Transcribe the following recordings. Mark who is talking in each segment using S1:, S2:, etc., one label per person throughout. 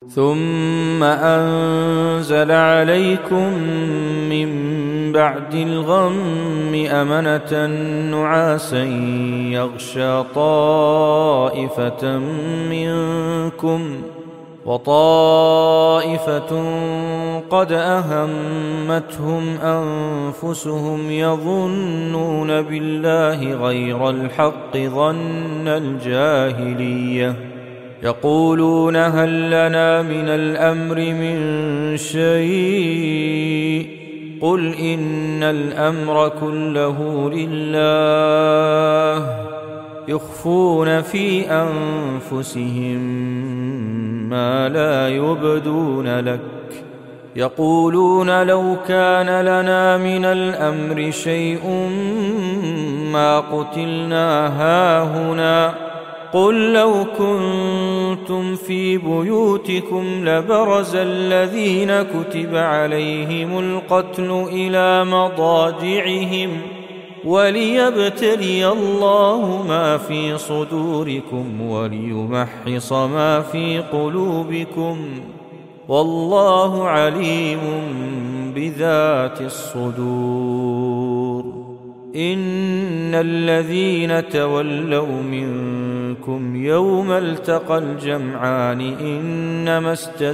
S1: ثم أنزل عليكم من بعد الغم أمنة نعاسا يغشى طائفة منكم وطائفة قد أهمتهم أنفسهم يظنون بالله غير الحق ظن الجاهلية يقولون هل لنا من الأمر من شيء قل إن الأمر كله لله يخفون في أنفسهم ما لا يبدون لك يقولون لو كان لنا من الأمر شيء ما قتلنا هاهنا قل لو كنتم في بيوتكم لبرز الذين كتب عليهم القتل إلى مضاجعهم وليبتلي الله ما في صدوركم وليمحص ما في قلوبكم والله عليم بذات الصدور إن الذين تولوا منكم يوم التقى الجمعان إنما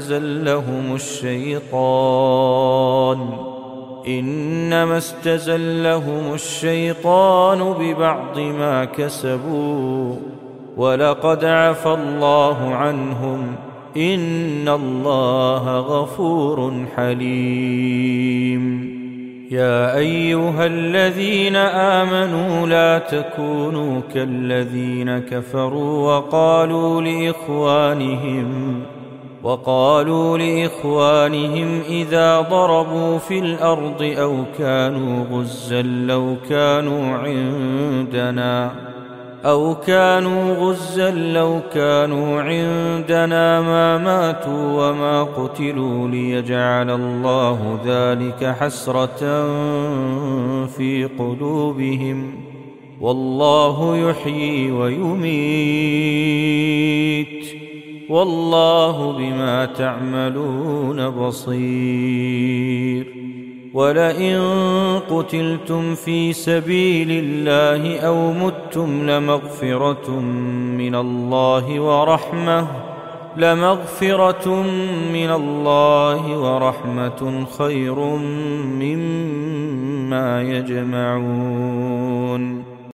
S1: استزلهم الشيطان ببعض ما كسبوا ولقد عفى الله عنهم إن الله غفور حليم يا أيها الذين آمنوا لا تكونوا كالذين كفروا وقالوا لإخوانهم إذا ضربوا في الأرض أو كانوا غزا لو كانوا عندنا ما ماتوا وما قتلوا ليجعل الله ذلك حسرة في قلوبهم والله يحيي ويميت والله بما تعملون بصير ولئن قتلتم في سبيل الله أو متم لمغفرة من الله ورحمة خير مما يجمعون